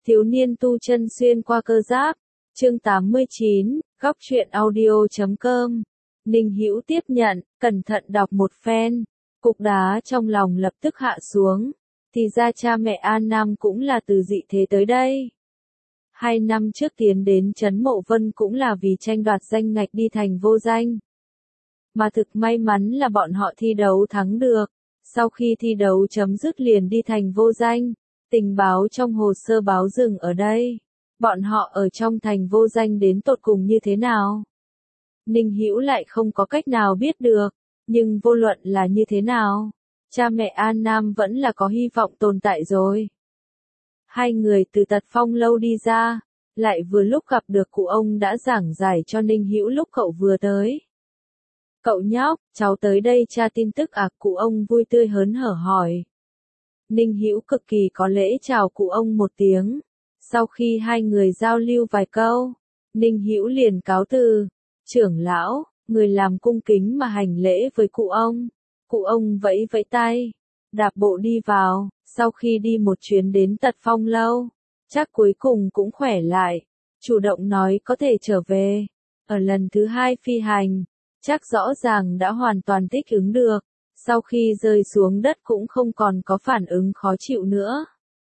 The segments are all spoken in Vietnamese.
Thiếu niên tu chân xuyên qua cơ giáp. Chương 89, góc truyện audio.com. Ninh Hữu tiếp nhận, cẩn thận đọc một phen. Cục đá trong lòng lập tức hạ xuống. Thì ra cha mẹ An Nam cũng là từ dị thế tới đây. 2 năm trước tiến đến Trấn Mộ Vân cũng là vì tranh đoạt danh ngạch đi thành vô danh. Mà thực may mắn là bọn họ thi đấu thắng được. Sau khi thi đấu chấm dứt liền đi thành vô danh. Tình báo trong hồ sơ báo dừng ở đây. Bọn họ ở trong thành vô danh đến tột cùng như thế nào? Ninh Hữu lại không có cách nào biết được. Nhưng vô luận là như thế nào, cha mẹ An Nam vẫn là có hy vọng tồn tại rồi. Hai người từ Tật Phong lâu đi ra, lại vừa lúc gặp được cụ ông đã giảng giải cho Ninh Hữu lúc cậu vừa tới. Cậu nhóc, cháu tới đây tra tin tức à? Cụ ông vui tươi hớn hở hỏi. Ninh Hữu cực kỳ có lễ chào cụ ông một tiếng. Sau khi hai người giao lưu vài câu, Ninh Hữu liền cáo từ. Trưởng lão, người làm cung kính mà hành lễ với cụ ông. Cụ ông vẫy vẫy tay, đạp bộ đi vào. Sau khi đi một chuyến đến Tật Phong lâu, chắc cuối cùng cũng khỏe lại. Chủ động nói có thể trở về. Ở lần thứ 2 phi hành, chắc rõ ràng đã hoàn toàn thích ứng được. Sau khi rơi xuống đất cũng không còn có phản ứng khó chịu nữa.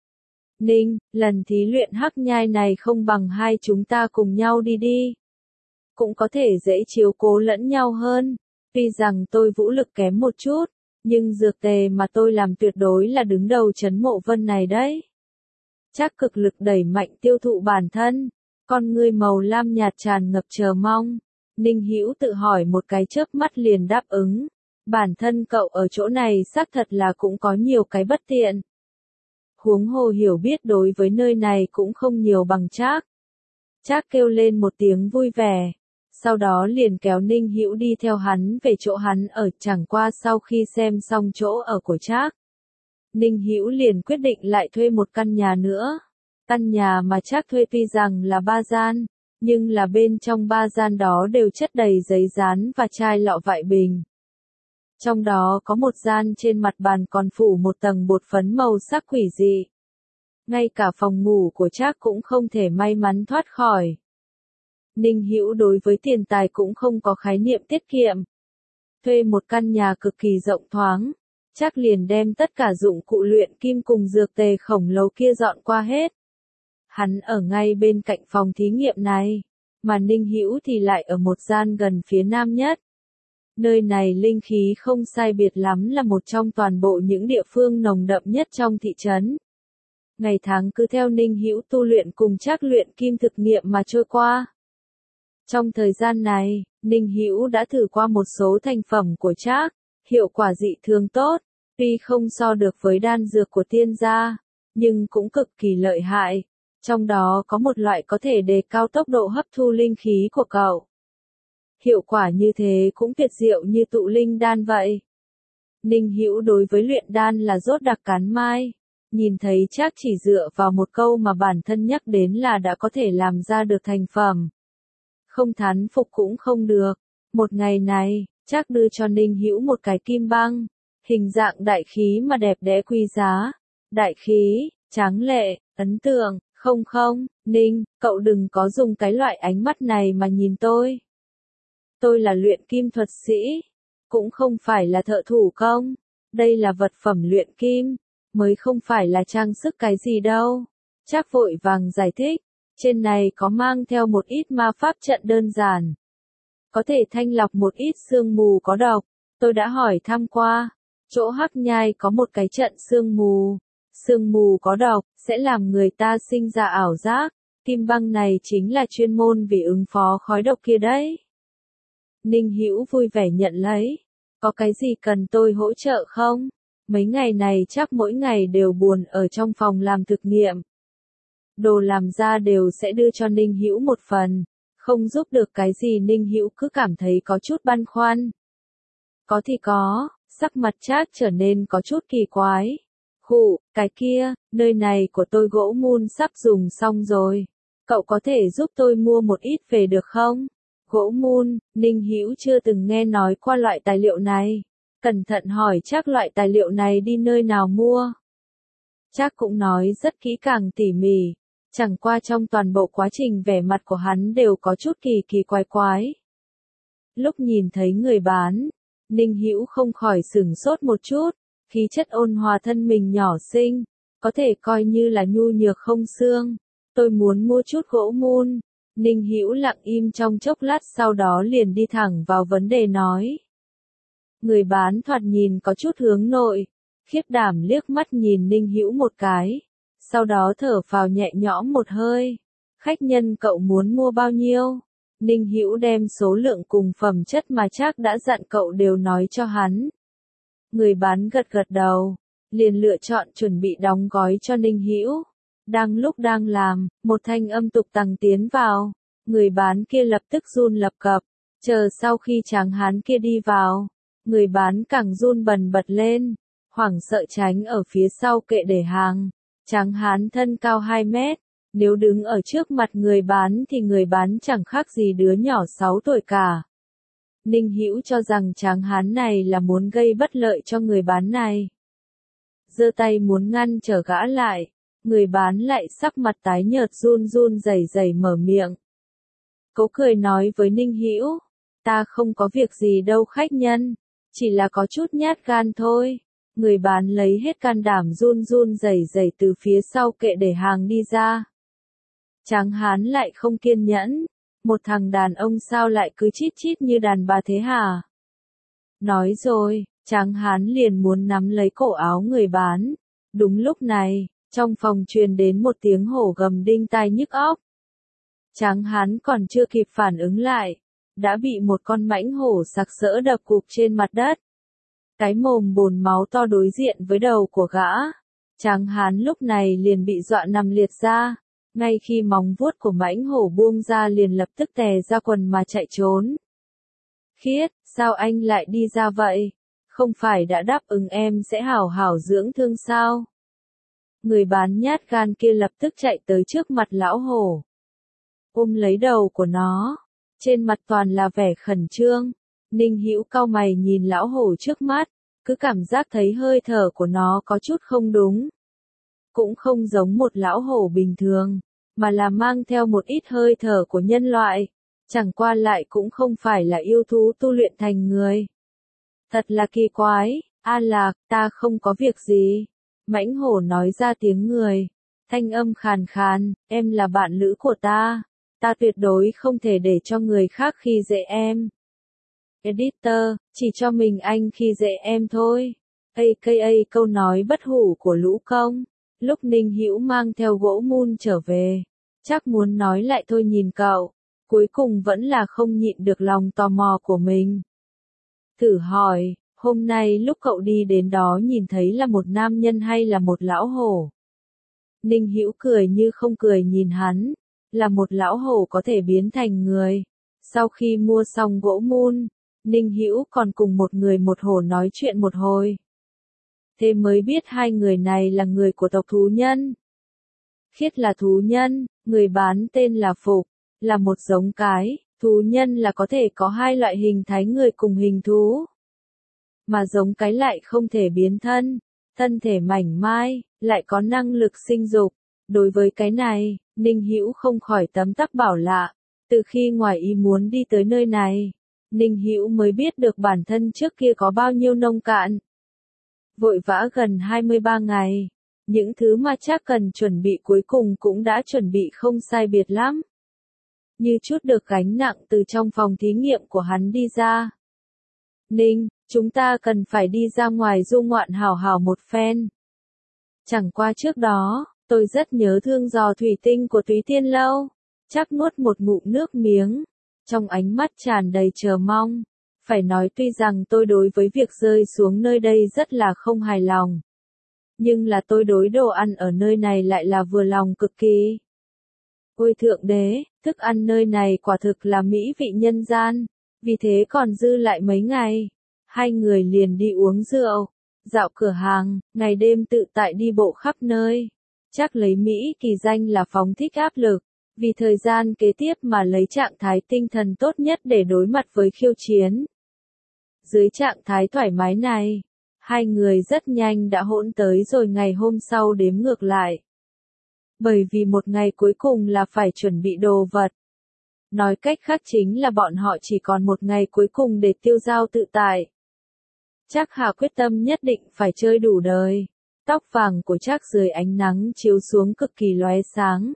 Ninh, lần thí luyện hắc nhai này không bằng hai chúng ta cùng nhau đi đi. Cũng có thể dễ chiếu cố lẫn nhau hơn. Tuy rằng tôi vũ lực kém một chút, nhưng dược tề mà tôi làm tuyệt đối là đứng đầu Trấn Mộ Vân này đấy. Chắc cực lực đẩy mạnh tiêu thụ bản thân. Con ngươi màu lam nhạt tràn ngập chờ mong. Ninh Hữu tự hỏi một cái chớp mắt liền đáp ứng. Bản thân cậu ở chỗ này xác thật là cũng có nhiều cái bất tiện. Huống hồ hiểu biết đối với nơi này cũng không nhiều bằng Trác. Trác kêu lên một tiếng vui vẻ. Sau đó liền kéo Ninh Hữu đi theo hắn về chỗ hắn ở. Chẳng qua sau khi xem xong chỗ ở của Trác, Ninh Hữu liền quyết định lại thuê một căn nhà nữa. Căn nhà mà Trác thuê tuy rằng là 3 gian, nhưng là bên trong 3 gian đó đều chất đầy giấy dán và chai lọ vại bình. Trong đó có một gian trên mặt bàn còn phủ một tầng bột phấn màu sắc quỷ dị. Ngay cả phòng ngủ của Trác cũng không thể may mắn thoát khỏi. Ninh Hữu đối với tiền tài cũng không có khái niệm tiết kiệm. Thuê một căn nhà cực kỳ rộng thoáng, Trác liền đem tất cả dụng cụ luyện kim cùng dược tề khổng lồ kia dọn qua hết. Hắn ở ngay bên cạnh phòng thí nghiệm này, mà Ninh Hữu thì lại ở một gian gần phía nam nhất. Nơi này linh khí không sai biệt lắm là một trong toàn bộ những địa phương nồng đậm nhất trong thị trấn. Ngày tháng cứ theo Ninh Hữu tu luyện cùng Trác luyện kim thực nghiệm mà trôi qua. Trong thời gian này, Ninh Hữu đã thử qua một số thành phẩm của Trác, hiệu quả dị thường tốt, tuy không so được với đan dược của tiên gia, nhưng cũng cực kỳ lợi hại. Trong đó có một loại có thể đề cao tốc độ hấp thu linh khí của cậu. Hiệu quả như thế cũng tuyệt diệu như tụ linh đan vậy. Ninh Hữu đối với luyện đan là rốt đặc cán mai. Nhìn thấy Trác chỉ dựa vào một câu mà bản thân nhắc đến là đã có thể làm ra được thành phẩm. Không thán phục cũng không được. Một ngày này, Trác đưa cho Ninh Hữu một cái kim băng. Hình dạng đại khí mà đẹp đẽ quý giá. Đại khí, tráng lệ, ấn tượng. Không, Ninh, cậu đừng có dùng cái loại ánh mắt này mà nhìn tôi. Tôi là luyện kim thuật sĩ, cũng không phải là thợ thủ công. Đây là vật phẩm luyện kim, mới không phải là trang sức cái gì đâu. Trác vội vàng giải thích, trên này có mang theo một ít ma pháp trận đơn giản. Có thể thanh lọc một ít sương mù có độc, tôi đã hỏi thăm qua. Chỗ hắc nhai có một cái trận sương mù có độc, sẽ làm người ta sinh ra ảo giác. Kim băng này chính là chuyên môn vì ứng phó khói độc kia đấy. Ninh Hữu vui vẻ nhận lấy. Có cái gì cần tôi hỗ trợ không? Mấy ngày này chắc mỗi ngày đều buồn ở trong phòng làm thực nghiệm. Đồ làm ra đều sẽ đưa cho Ninh Hữu một phần. Không giúp được cái gì Ninh Hữu cứ cảm thấy có chút băn khoăn. Có thì có, sắc mặt Trác trở nên có chút kỳ quái. Khụ, cái kia, nơi này của tôi gỗ mun sắp dùng xong rồi. Cậu có thể giúp tôi mua một ít về được không? Gỗ mun, Ninh Hữu chưa từng nghe nói qua loại tài liệu này. Cẩn thận hỏi Trác loại tài liệu này đi nơi nào mua. Trác cũng nói rất kỹ càng tỉ mỉ. Chẳng qua trong toàn bộ quá trình vẻ mặt của hắn đều có chút kỳ kỳ quái quái. Lúc nhìn thấy người bán, Ninh Hữu không khỏi sửng sốt một chút, khí chất ôn hòa thân mình nhỏ xinh, có thể coi như là nhu nhược không xương. Tôi muốn mua chút gỗ mun. Ninh Hữu lặng im trong chốc lát sau đó liền đi thẳng vào vấn đề nói. Người bán thoạt nhìn có chút hướng nội, khiếp đảm liếc mắt nhìn Ninh Hữu một cái, sau đó thở phào nhẹ nhõm một hơi. Khách nhân cậu muốn mua bao nhiêu? Ninh Hữu đem số lượng cùng phẩm chất mà Trác đã dặn cậu đều nói cho hắn. Người bán gật gật đầu, liền lựa chọn chuẩn bị đóng gói cho Ninh Hữu. Đang lúc đang làm, một thanh âm tục tằng tiến vào, người bán kia lập tức run lập cập, chờ sau khi tráng hán kia đi vào, người bán càng run bần bật lên, hoảng sợ tránh ở phía sau kệ để hàng. Tráng hán thân cao 2 mét, nếu đứng ở trước mặt người bán thì người bán chẳng khác gì đứa nhỏ 6 tuổi cả. Ninh Hữu cho rằng tráng hán này là muốn gây bất lợi cho người bán này. Giơ tay muốn ngăn trở gã lại, người bán lại sắc mặt tái nhợt run run rẩy rẩy mở miệng. Cố cười nói với Ninh Hữu, ta không có việc gì đâu khách nhân, chỉ là có chút nhát gan thôi. Người bán lấy hết can đảm run run rẩy rẩy từ phía sau kệ để hàng đi ra. Tráng hán lại không kiên nhẫn, một thằng đàn ông sao lại cứ chít chít như đàn bà thế hả? Nói rồi, tráng hán liền muốn nắm lấy cổ áo người bán. Đúng lúc này, trong phòng truyền đến một tiếng hổ gầm đinh tai nhức óc. Tráng hán còn chưa kịp phản ứng lại, đã bị một con mãnh hổ sặc sỡ đập gục trên mặt đất. Cái mồm bồn máu to đối diện với đầu của gã. Tráng hán lúc này liền bị dọa nằm liệt ra, ngay khi móng vuốt của mãnh hổ buông ra liền lập tức tè ra quần mà chạy trốn. Khiết, sao anh lại đi ra vậy? Không phải đã đáp ứng em sẽ hảo hảo dưỡng thương sao? Người bán nhát gan kia lập tức chạy tới trước mặt lão hổ, ôm lấy đầu của nó, trên mặt toàn là vẻ khẩn trương. Ninh Hữu cau mày nhìn lão hổ trước mắt, cứ cảm giác thấy hơi thở của nó có chút không đúng. Cũng không giống một lão hổ bình thường, mà là mang theo một ít hơi thở của nhân loại, chẳng qua lại cũng không phải là yêu thú tu luyện thành người. Thật là kỳ quái, A Lạc, ta không có việc gì. Mãnh hổ nói ra tiếng người, thanh âm khàn khàn, em là bạn lữ của ta tuyệt đối không thể để cho người khác khi dễ em. Editor, chỉ cho mình anh khi dễ em thôi. AKA câu nói bất hủ của Lũ Công. Lúc Ninh Hữu mang theo gỗ mun trở về, chắc muốn nói lại thôi nhìn cậu, cuối cùng vẫn là không nhịn được lòng tò mò của mình. Thử hỏi, hôm nay lúc cậu đi đến đó nhìn thấy là một nam nhân hay là một lão hổ? Ninh Hữu cười như không cười nhìn hắn, là một lão hổ có thể biến thành người. Sau khi mua xong gỗ mun, Ninh Hữu còn cùng một người một hổ nói chuyện một hồi. Thế mới biết hai người này là người của tộc thú nhân. Khiết là thú nhân, người bán tên là Phục, là một giống cái, thú nhân là có thể có hai loại hình thái người cùng hình thú. Mà giống cái lại không thể biến thân, thân thể mảnh mai, lại có năng lực sinh dục. Đối với cái này, Ninh Hữu không khỏi tấm tắc bảo lạ, từ khi ngoài ý muốn đi tới nơi này, Ninh Hữu mới biết được bản thân trước kia có bao nhiêu nông cạn. Vội vã gần 23 ngày, những thứ mà Trác cần chuẩn bị cuối cùng cũng đã chuẩn bị không sai biệt lắm. Như chút được gánh nặng từ trong phòng thí nghiệm của hắn đi ra. Ninh, chúng ta cần phải đi ra ngoài du ngoạn hào hào một phen. Chẳng qua trước đó, tôi rất nhớ thương giò thủy tinh của Túy Tiên Lâu. Trác nuốt một ngụm nước miếng, trong ánh mắt tràn đầy chờ mong. Phải nói tuy rằng tôi đối với việc rơi xuống nơi đây rất là không hài lòng. Nhưng là tôi đối đồ ăn ở nơi này lại là vừa lòng cực kỳ. Ôi thượng đế, thức ăn nơi này quả thực là mỹ vị nhân gian. Vì thế còn dư lại mấy ngày, hai người liền đi uống rượu, dạo cửa hàng, ngày đêm tự tại đi bộ khắp nơi. Chắc lấy Mỹ kỳ danh là phóng thích áp lực, vì thời gian kế tiếp mà lấy trạng thái tinh thần tốt nhất để đối mặt với khiêu chiến. Dưới trạng thái thoải mái này, hai người rất nhanh đã hỗn tới rồi ngày hôm sau đếm ngược lại. Bởi vì một ngày cuối cùng là phải chuẩn bị đồ vật. Nói cách khác chính là bọn họ chỉ còn một ngày cuối cùng để tiêu dao tự tại. Trác Hà quyết tâm nhất định phải chơi đủ đời. Tóc vàng của Trác dưới ánh nắng chiếu xuống cực kỳ lóe sáng.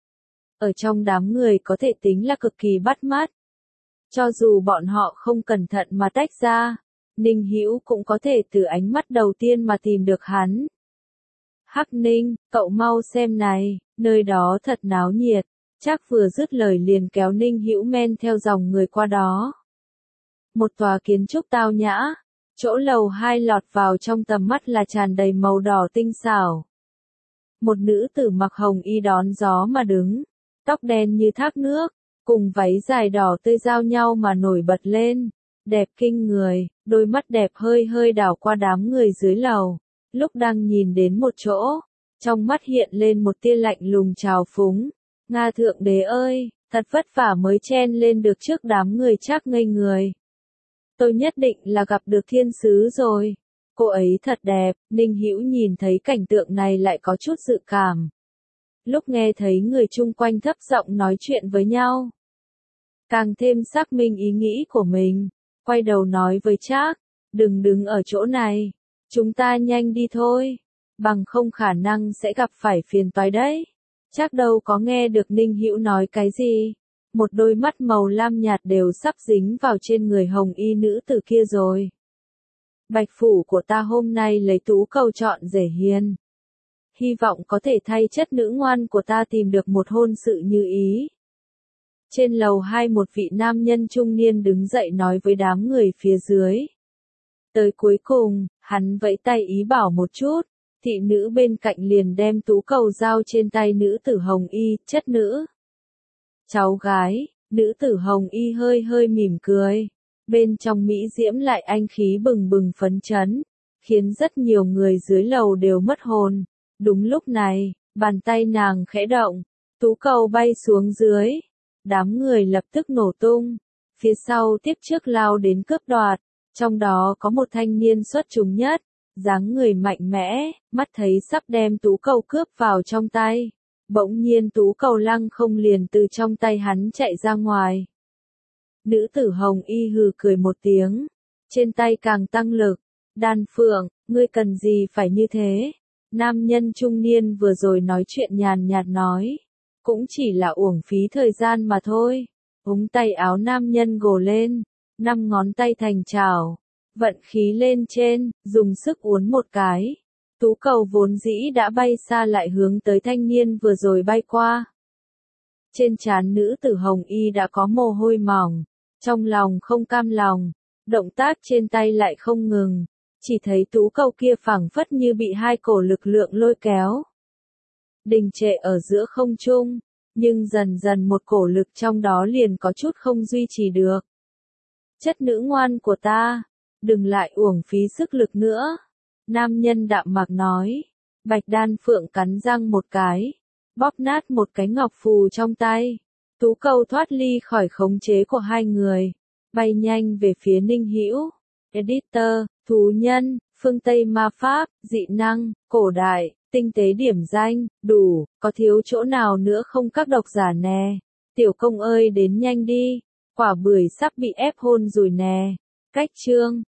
Ở trong đám người có thể tính là cực kỳ bắt mắt. Cho dù bọn họ không cẩn thận mà tách ra, Ninh Hữu cũng có thể từ ánh mắt đầu tiên mà tìm được hắn. Hắc Ninh, cậu mau xem này, nơi đó thật náo nhiệt. Trác vừa dứt lời liền kéo Ninh Hữu men theo dòng người qua đó. Một tòa kiến trúc tao nhã, chỗ lầu 2 lọt vào trong tầm mắt là tràn đầy màu đỏ tinh xảo. Một nữ tử mặc hồng y đón gió mà đứng, tóc đen như thác nước, cùng váy dài đỏ tươi giao nhau mà nổi bật lên, đẹp kinh người, đôi mắt đẹp hơi hơi đảo qua đám người dưới lầu, lúc đang nhìn đến một chỗ, trong mắt hiện lên một tia lạnh lùng trào phúng. Nga thượng đế ơi, thật vất vả mới chen lên được trước đám người Trác ngây người. Tôi nhất định là gặp được thiên sứ rồi. Cô ấy thật đẹp, Ninh Hữu nhìn thấy cảnh tượng này lại có chút dự cảm. Lúc nghe thấy người chung quanh thấp giọng nói chuyện với nhau, càng thêm xác minh ý nghĩ của mình, quay đầu nói với Trác, đừng đứng ở chỗ này, chúng ta nhanh đi thôi, bằng không khả năng sẽ gặp phải phiền toái đấy. Trác đâu có nghe được Ninh Hữu nói cái gì, một đôi mắt màu lam nhạt đều sắp dính vào trên người hồng y nữ tử kia rồi. Bạch phủ của ta hôm nay lấy tú cầu chọn rể hiền. Hy vọng có thể thay chất nữ ngoan của ta tìm được một hôn sự như ý. Trên lầu 2 một vị nam nhân trung niên đứng dậy nói với đám người phía dưới. Tới cuối cùng, hắn vẫy tay ý bảo một chút, thị nữ bên cạnh liền đem tú cầu giao trên tay nữ tử hồng y, chất nữ. Cháu gái, nữ tử hồng y hơi hơi mỉm cười. Bên trong mỹ diễm lại anh khí bừng bừng phấn chấn, khiến rất nhiều người dưới lầu đều mất hồn. Đúng lúc này, bàn tay nàng khẽ động, tú cầu bay xuống dưới. Đám người lập tức nổ tung, phía sau tiếp trước lao đến cướp đoạt, trong đó có một thanh niên xuất chúng nhất, dáng người mạnh mẽ, mắt thấy sắp đem tú cầu cướp vào trong tay. Bỗng nhiên tú cầu lăng không liền từ trong tay hắn chạy ra ngoài. Nữ tử hồng y hừ cười một tiếng, trên tay càng tăng lực. Đan Phượng, ngươi cần gì phải như thế? Nam nhân trung niên vừa rồi nói chuyện nhàn nhạt nói, cũng chỉ là uổng phí thời gian mà thôi. Ống tay áo nam nhân gồ lên, 5 ngón tay thành chảo, vận khí lên trên, dùng sức uốn một cái. Tú cầu vốn dĩ đã bay xa lại hướng tới thanh niên vừa rồi bay qua. Trên trán nữ tử hồng y đã có mồ hôi mỏng, trong lòng không cam lòng, động tác trên tay lại không ngừng, chỉ thấy tú cầu kia phảng phất như bị hai cổ lực lượng lôi kéo. Đình trệ ở giữa không trung, nhưng dần dần một cổ lực trong đó liền có chút không duy trì được. Chất nữ ngoan của ta, đừng lại uổng phí sức lực nữa. Nam nhân đạm mạc nói, Bạch Đan Phượng cắn răng một cái, bóp nát một cái ngọc phù trong tay. Tú cầu thoát ly khỏi khống chế của hai người, bay nhanh về phía Ninh Hữu. Editor, thú nhân, phương Tây ma pháp, dị năng, cổ đại, tinh tế điểm danh, đủ, có thiếu chỗ nào nữa không các độc giả nè. Tiểu công ơi đến nhanh đi, quả bưởi sắp bị ép hôn rồi nè. Cách chương